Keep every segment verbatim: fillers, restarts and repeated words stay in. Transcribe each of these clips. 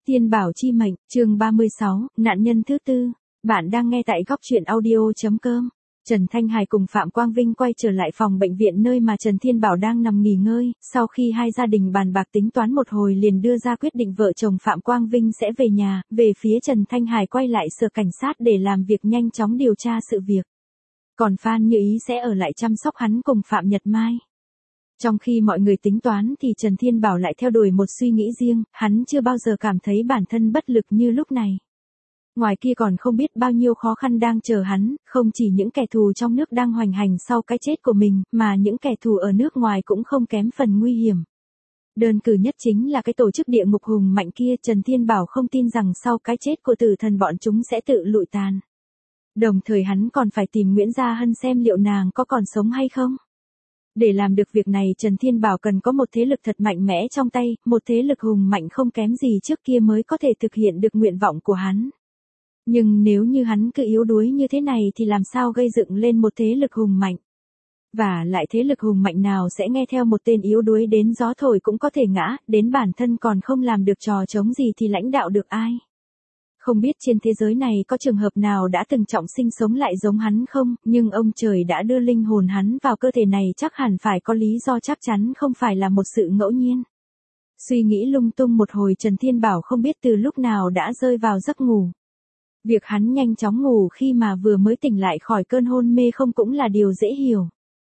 Tiên Bảo Chi Mệnh, chương ba mươi sáu, nạn nhân thứ tư. Bạn đang nghe tại góc truyện audio.com. Trần Thanh Hải cùng Phạm Quang Vinh quay trở lại phòng bệnh viện nơi mà Trần Thiên Bảo đang nằm nghỉ ngơi, sau khi hai gia đình bàn bạc tính toán một hồi liền đưa ra quyết định vợ chồng Phạm Quang Vinh sẽ về nhà, về phía Trần Thanh Hải quay lại sở cảnh sát để làm việc nhanh chóng điều tra sự việc. Còn Phan Như Ý sẽ ở lại chăm sóc hắn cùng Phạm Nhật Mai. Trong khi mọi người tính toán thì Trần Thiên Bảo lại theo đuổi một suy nghĩ riêng, hắn chưa bao giờ cảm thấy bản thân bất lực như lúc này. Ngoài kia còn không biết bao nhiêu khó khăn đang chờ hắn, không chỉ những kẻ thù trong nước đang hoành hành sau cái chết của mình, mà những kẻ thù ở nước ngoài cũng không kém phần nguy hiểm. Đơn cử nhất chính là cái tổ chức địa ngục hùng mạnh kia. Trần Thiên Bảo không tin rằng sau cái chết của tử thần bọn chúng sẽ tự lụi tàn. Đồng thời hắn còn phải tìm Nguyễn Gia Hân xem liệu nàng có còn sống hay không. Để làm được việc này Trần Thiên Bảo cần có một thế lực thật mạnh mẽ trong tay, một thế lực hùng mạnh không kém gì trước kia mới có thể thực hiện được nguyện vọng của hắn. Nhưng nếu như hắn cứ yếu đuối như thế này thì làm sao gây dựng lên một thế lực hùng mạnh? Và lại thế lực hùng mạnh nào sẽ nghe theo một tên yếu đuối đến gió thổi cũng có thể ngã, đến bản thân còn không làm được trò chống gì thì lãnh đạo được ai? Không biết trên thế giới này có trường hợp nào đã từng trọng sinh sống lại giống hắn không, nhưng ông trời đã đưa linh hồn hắn vào cơ thể này chắc hẳn phải có lý do, chắc chắn không phải là một sự ngẫu nhiên. Suy nghĩ lung tung một hồi Trần Thiên Bảo không biết từ lúc nào đã rơi vào giấc ngủ. Việc hắn nhanh chóng ngủ khi mà vừa mới tỉnh lại khỏi cơn hôn mê không cũng là điều dễ hiểu.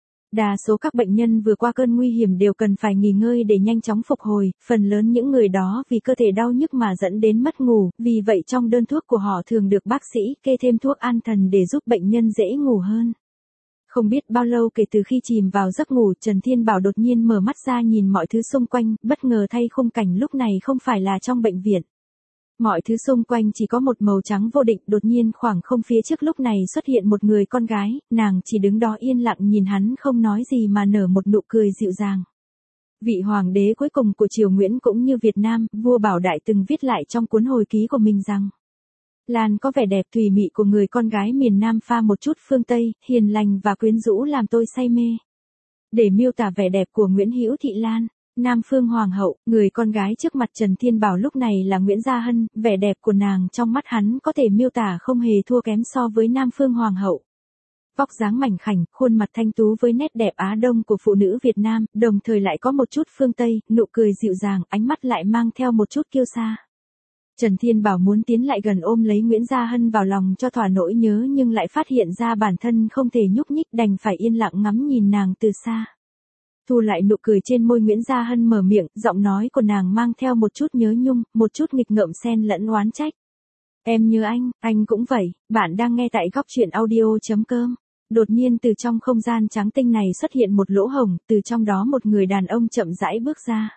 Đa số các bệnh nhân vừa qua cơn nguy hiểm đều cần phải nghỉ ngơi để nhanh chóng phục hồi, phần lớn những người đó vì cơ thể đau nhức mà dẫn đến mất ngủ, vì vậy trong đơn thuốc của họ thường được bác sĩ kê thêm thuốc an thần để giúp bệnh nhân dễ ngủ hơn. Không biết bao lâu kể từ khi chìm vào giấc ngủ Trần Thiên Bảo đột nhiên mở mắt ra nhìn mọi thứ xung quanh, bất ngờ thay khung cảnh lúc này không phải là trong bệnh viện. Mọi thứ xung quanh chỉ có một màu trắng vô định, đột nhiên khoảng không phía trước lúc này xuất hiện một người con gái, nàng chỉ đứng đó yên lặng nhìn hắn không nói gì mà nở một nụ cười dịu dàng. Vị hoàng đế cuối cùng của triều Nguyễn cũng như Việt Nam, vua Bảo Đại từng viết lại trong cuốn hồi ký của mình rằng: Lan có vẻ đẹp thùy mị của người con gái miền Nam pha một chút phương Tây, hiền lành và quyến rũ làm tôi say mê. Để miêu tả vẻ đẹp của Nguyễn Hữu Thị Lan, Nam Phương Hoàng hậu, người con gái trước mặt Trần Thiên Bảo lúc này là Nguyễn Gia Hân, vẻ đẹp của nàng trong mắt hắn có thể miêu tả không hề thua kém so với Nam Phương Hoàng hậu. Vóc dáng mảnh khảnh, khuôn mặt thanh tú với nét đẹp Á Đông của phụ nữ Việt Nam, đồng thời lại có một chút phương Tây, nụ cười dịu dàng, ánh mắt lại mang theo một chút kiêu sa. Trần Thiên Bảo muốn tiến lại gần ôm lấy Nguyễn Gia Hân vào lòng cho thỏa nỗi nhớ nhưng lại phát hiện ra bản thân không thể nhúc nhích, đành phải yên lặng ngắm nhìn nàng từ xa. Thu lại nụ cười trên môi Nguyễn Gia Hân mở miệng, giọng nói của nàng mang theo một chút nhớ nhung, một chút nghịch ngợm xen lẫn oán trách. Em nhớ anh, anh cũng vậy. Bạn đang nghe tại góc truyện audio.com. Đột nhiên từ trong không gian trắng tinh này xuất hiện một lỗ hổng, từ trong đó một người đàn ông chậm rãi bước ra.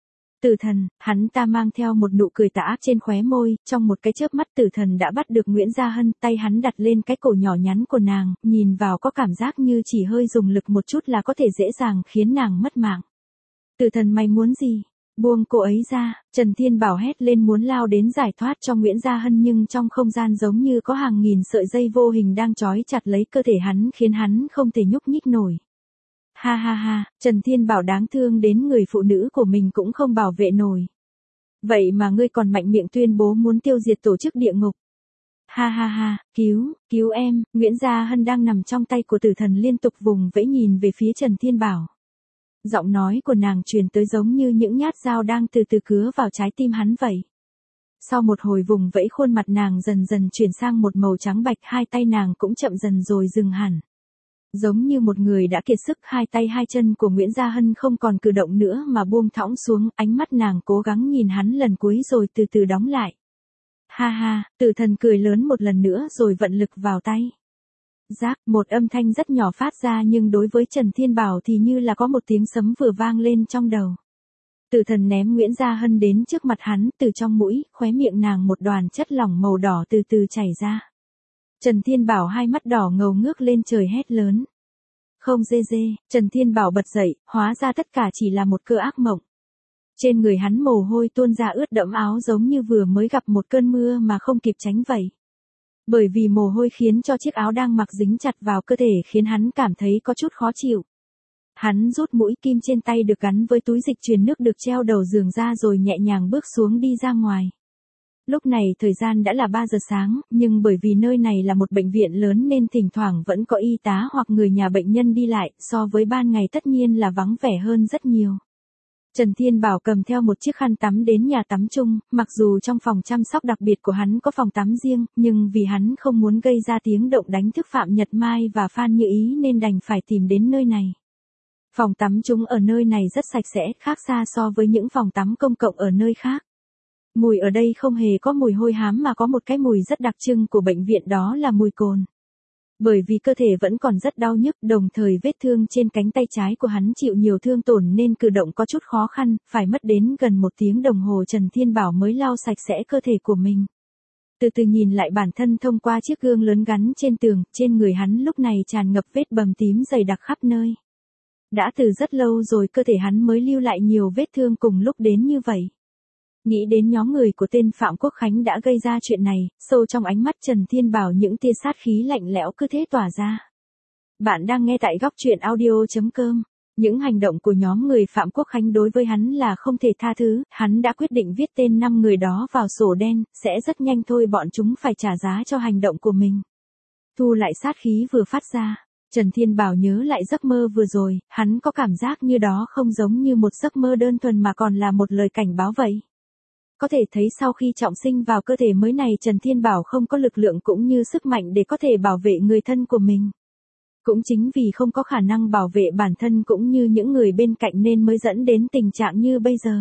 Tử thần, hắn ta mang theo một nụ cười tà ác trên khóe môi, trong một cái chớp mắt tử thần đã bắt được Nguyễn Gia Hân, tay hắn đặt lên cái cổ nhỏ nhắn của nàng, nhìn vào có cảm giác như chỉ hơi dùng lực một chút là có thể dễ dàng khiến nàng mất mạng. Tử thần mày muốn gì? Buông cô ấy ra, Trần Thiên Bảo hét lên muốn lao đến giải thoát cho Nguyễn Gia Hân nhưng trong không gian giống như có hàng nghìn sợi dây vô hình đang trói chặt lấy cơ thể hắn khiến hắn không thể nhúc nhích nổi. Ha ha ha, Trần Thiên Bảo đáng thương đến người phụ nữ của mình cũng không bảo vệ nổi. Vậy mà ngươi còn mạnh miệng tuyên bố muốn tiêu diệt tổ chức địa ngục. Ha ha ha, cứu, cứu em, Nguyễn Gia Hân đang nằm trong tay của tử thần liên tục vùng vẫy nhìn về phía Trần Thiên Bảo. Giọng nói của nàng truyền tới giống như những nhát dao đang từ từ cứa vào trái tim hắn vậy. Sau một hồi vùng vẫy khuôn mặt nàng dần dần chuyển sang một màu trắng bạch, hai tay nàng cũng chậm dần rồi dừng hẳn. Giống như một người đã kiệt sức, hai tay hai chân của Nguyễn Gia Hân không còn cử động nữa mà buông thõng xuống, ánh mắt nàng cố gắng nhìn hắn lần cuối rồi từ từ đóng lại. Ha ha, tử thần cười lớn một lần nữa rồi vận lực vào tay. Rác, một âm thanh rất nhỏ phát ra nhưng đối với Trần Thiên Bảo thì như là có một tiếng sấm vừa vang lên trong đầu. Tử thần ném Nguyễn Gia Hân đến trước mặt hắn, từ trong mũi, khóe miệng nàng một đoàn chất lỏng màu đỏ từ từ chảy ra. Trần Thiên Bảo hai mắt đỏ ngầu ngước lên trời hét lớn. Không dê dê, Trần Thiên Bảo bật dậy, hóa ra tất cả chỉ là một cơn ác mộng. Trên người hắn mồ hôi tuôn ra ướt đẫm áo giống như vừa mới gặp một cơn mưa mà không kịp tránh vậy. Bởi vì mồ hôi khiến cho chiếc áo đang mặc dính chặt vào cơ thể khiến hắn cảm thấy có chút khó chịu. Hắn rút mũi kim trên tay được gắn với túi dịch truyền nước được treo đầu giường ra rồi nhẹ nhàng bước xuống đi ra ngoài. Lúc này thời gian đã là ba giờ sáng, nhưng bởi vì nơi này là một bệnh viện lớn nên thỉnh thoảng vẫn có y tá hoặc người nhà bệnh nhân đi lại, so với ban ngày tất nhiên là vắng vẻ hơn rất nhiều. Trần Thiên Bảo cầm theo một chiếc khăn tắm đến nhà tắm chung, mặc dù trong phòng chăm sóc đặc biệt của hắn có phòng tắm riêng, nhưng vì hắn không muốn gây ra tiếng động đánh thức Phạm Nhật Mai và Phan Như Ý nên đành phải tìm đến nơi này. Phòng tắm chung ở nơi này rất sạch sẽ, khác xa so với những phòng tắm công cộng ở nơi khác. Mùi ở đây không hề có mùi hôi hám mà có một cái mùi rất đặc trưng của bệnh viện, đó là mùi cồn. Bởi vì cơ thể vẫn còn rất đau nhức, đồng thời vết thương trên cánh tay trái của hắn chịu nhiều thương tổn nên cử động có chút khó khăn, phải mất đến gần một tiếng đồng hồ Trần Thiên Bảo mới lau sạch sẽ cơ thể của mình. Từ từ nhìn lại bản thân thông qua chiếc gương lớn gắn trên tường, trên người hắn lúc này tràn ngập vết bầm tím dày đặc khắp nơi. Đã từ rất lâu rồi cơ thể hắn mới lưu lại nhiều vết thương cùng lúc đến như vậy. Nghĩ đến nhóm người của tên Phạm Quốc Khánh đã gây ra chuyện này, sâu trong ánh mắt Trần Thiên Bảo những tia sát khí lạnh lẽo cứ thế tỏa ra. Bạn đang nghe tại góc truyện audio chấm com. Những hành động của nhóm người Phạm Quốc Khánh đối với hắn là không thể tha thứ, hắn đã quyết định viết tên năm người đó vào sổ đen, sẽ rất nhanh thôi bọn chúng phải trả giá cho hành động của mình. Thu lại sát khí vừa phát ra, Trần Thiên Bảo nhớ lại giấc mơ vừa rồi, hắn có cảm giác như đó không giống như một giấc mơ đơn thuần mà còn là một lời cảnh báo vậy. Có thể thấy sau khi trọng sinh vào cơ thể mới này Trần Thiên Bảo không có lực lượng cũng như sức mạnh để có thể bảo vệ người thân của mình. Cũng chính vì không có khả năng bảo vệ bản thân cũng như những người bên cạnh nên mới dẫn đến tình trạng như bây giờ.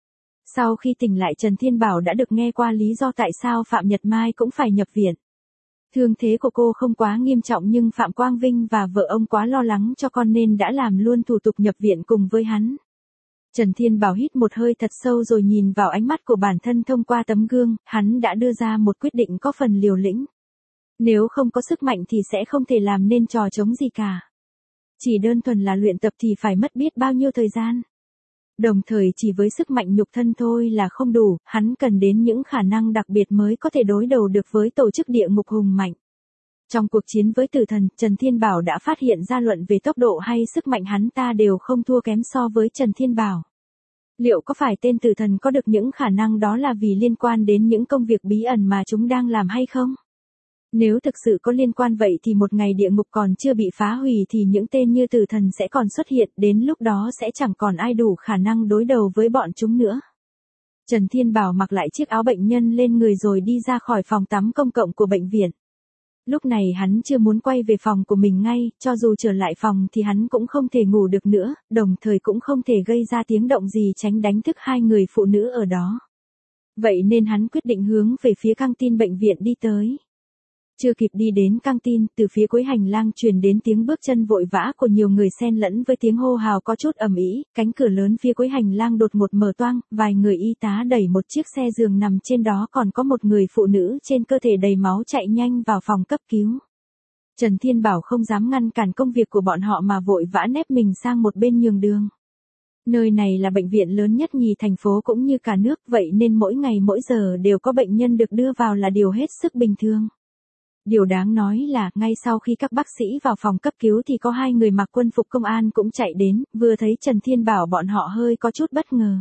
Sau khi tỉnh lại Trần Thiên Bảo đã được nghe qua lý do tại sao Phạm Nhật Mai cũng phải nhập viện. Thương thế của cô không quá nghiêm trọng nhưng Phạm Quang Vinh và vợ ông quá lo lắng cho con nên đã làm luôn thủ tục nhập viện cùng với hắn. Trần Thiên Bảo hít một hơi thật sâu rồi nhìn vào ánh mắt của bản thân thông qua tấm gương, hắn đã đưa ra một quyết định có phần liều lĩnh. Nếu không có sức mạnh thì sẽ không thể làm nên trò trống gì cả. Chỉ đơn thuần là luyện tập thì phải mất biết bao nhiêu thời gian. Đồng thời chỉ với sức mạnh nhục thân thôi là không đủ, hắn cần đến những khả năng đặc biệt mới có thể đối đầu được với tổ chức địa ngục hùng mạnh. Trong cuộc chiến với tử thần, Trần Thiên Bảo đã phát hiện ra luận về tốc độ hay sức mạnh hắn ta đều không thua kém so với Trần Thiên Bảo. Liệu có phải tên tử thần có được những khả năng đó là vì liên quan đến những công việc bí ẩn mà chúng đang làm hay không? Nếu thực sự có liên quan vậy thì một ngày địa ngục còn chưa bị phá hủy thì những tên như tử thần sẽ còn xuất hiện, đến lúc đó sẽ chẳng còn ai đủ khả năng đối đầu với bọn chúng nữa. Trần Thiên Bảo mặc lại chiếc áo bệnh nhân lên người rồi đi ra khỏi phòng tắm công cộng của bệnh viện. Lúc này hắn chưa muốn quay về phòng của mình ngay, cho dù trở lại phòng thì hắn cũng không thể ngủ được nữa, đồng thời cũng không thể gây ra tiếng động gì tránh đánh thức hai người phụ nữ ở đó. Vậy nên hắn quyết định hướng về phía căng tin bệnh viện đi tới. Chưa kịp đi đến căng tin, từ phía cuối hành lang truyền đến tiếng bước chân vội vã của nhiều người xen lẫn với tiếng hô hào có chút ầm ĩ, cánh cửa lớn phía cuối hành lang đột ngột mở toang, vài người y tá đẩy một chiếc xe giường nằm trên đó còn có một người phụ nữ trên cơ thể đầy máu chạy nhanh vào phòng cấp cứu. Trần Thiên Bảo không dám ngăn cản công việc của bọn họ mà vội vã nép mình sang một bên nhường đường. Nơi này là bệnh viện lớn nhất nhì thành phố cũng như cả nước, vậy nên mỗi ngày mỗi giờ đều có bệnh nhân được đưa vào là điều hết sức bình thường. Điều đáng nói là, ngay sau khi các bác sĩ vào phòng cấp cứu thì có hai người mặc quân phục công an cũng chạy đến, vừa thấy Trần Thiên Bảo bọn họ hơi có chút bất ngờ.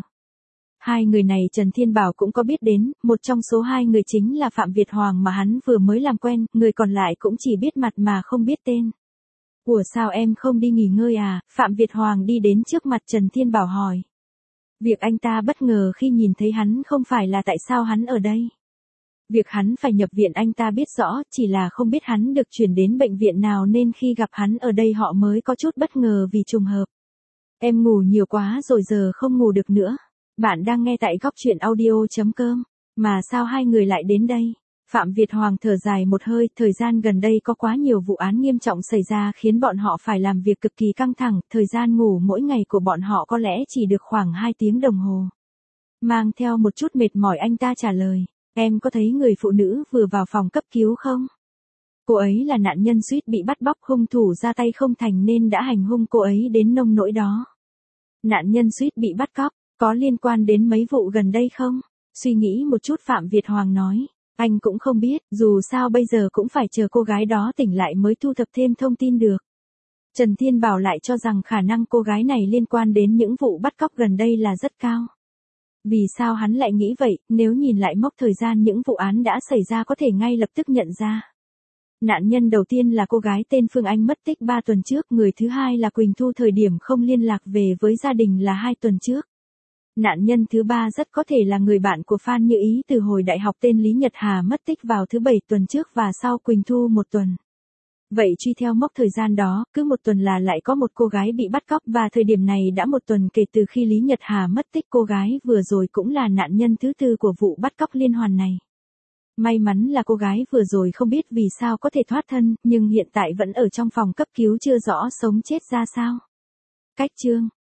Hai người này Trần Thiên Bảo cũng có biết đến, một trong số hai người chính là Phạm Việt Hoàng mà hắn vừa mới làm quen, người còn lại cũng chỉ biết mặt mà không biết tên. Ủa sao em không đi nghỉ ngơi à? Phạm Việt Hoàng đi đến trước mặt Trần Thiên Bảo hỏi. Việc anh ta bất ngờ khi nhìn thấy hắn không phải là tại sao hắn ở đây. Việc hắn phải nhập viện anh ta biết rõ, chỉ là không biết hắn được chuyển đến bệnh viện nào nên khi gặp hắn ở đây họ mới có chút bất ngờ vì trùng hợp. Em ngủ nhiều quá rồi giờ không ngủ được nữa. Bạn đang nghe tại góc truyện audio chấm com. Mà sao hai người lại đến đây? Phạm Việt Hoàng thở dài một hơi, thời gian gần đây có quá nhiều vụ án nghiêm trọng xảy ra khiến bọn họ phải làm việc cực kỳ căng thẳng, thời gian ngủ mỗi ngày của bọn họ có lẽ chỉ được khoảng hai tiếng đồng hồ. Mang theo một chút mệt mỏi anh ta trả lời. Em có thấy người phụ nữ vừa vào phòng cấp cứu không? Cô ấy là nạn nhân suýt bị bắt bóc, hung thủ ra tay không thành nên đã hành hung cô ấy đến nông nỗi đó. Nạn nhân suýt bị bắt cóc, có liên quan đến mấy vụ gần đây không? Suy nghĩ một chút Phạm Việt Hoàng nói. Anh cũng không biết, dù sao bây giờ cũng phải chờ cô gái đó tỉnh lại mới thu thập thêm thông tin được. Trần Thiên Bảo lại cho rằng khả năng cô gái này liên quan đến những vụ bắt cóc gần đây là rất cao. Vì sao hắn lại nghĩ vậy, nếu nhìn lại mốc thời gian những vụ án đã xảy ra có thể ngay lập tức nhận ra. Nạn nhân đầu tiên là cô gái tên Phương Anh mất tích ba tuần trước, người thứ hai là Quỳnh Thu thời điểm không liên lạc về với gia đình là hai tuần trước. Nạn nhân thứ ba rất có thể là người bạn của Phan Như Ý từ hồi đại học tên Lý Nhật Hà mất tích vào thứ bảy tuần trước và sau Quỳnh Thu một tuần. Vậy truy theo mốc thời gian đó, cứ một tuần là lại có một cô gái bị bắt cóc và thời điểm này đã một tuần kể từ khi Lý Nhật Hà mất tích, cô gái vừa rồi cũng là nạn nhân thứ tư của vụ bắt cóc liên hoàn này. May mắn là cô gái vừa rồi không biết vì sao có thể thoát thân, nhưng hiện tại vẫn ở trong phòng cấp cứu chưa rõ sống chết ra sao. Cách chương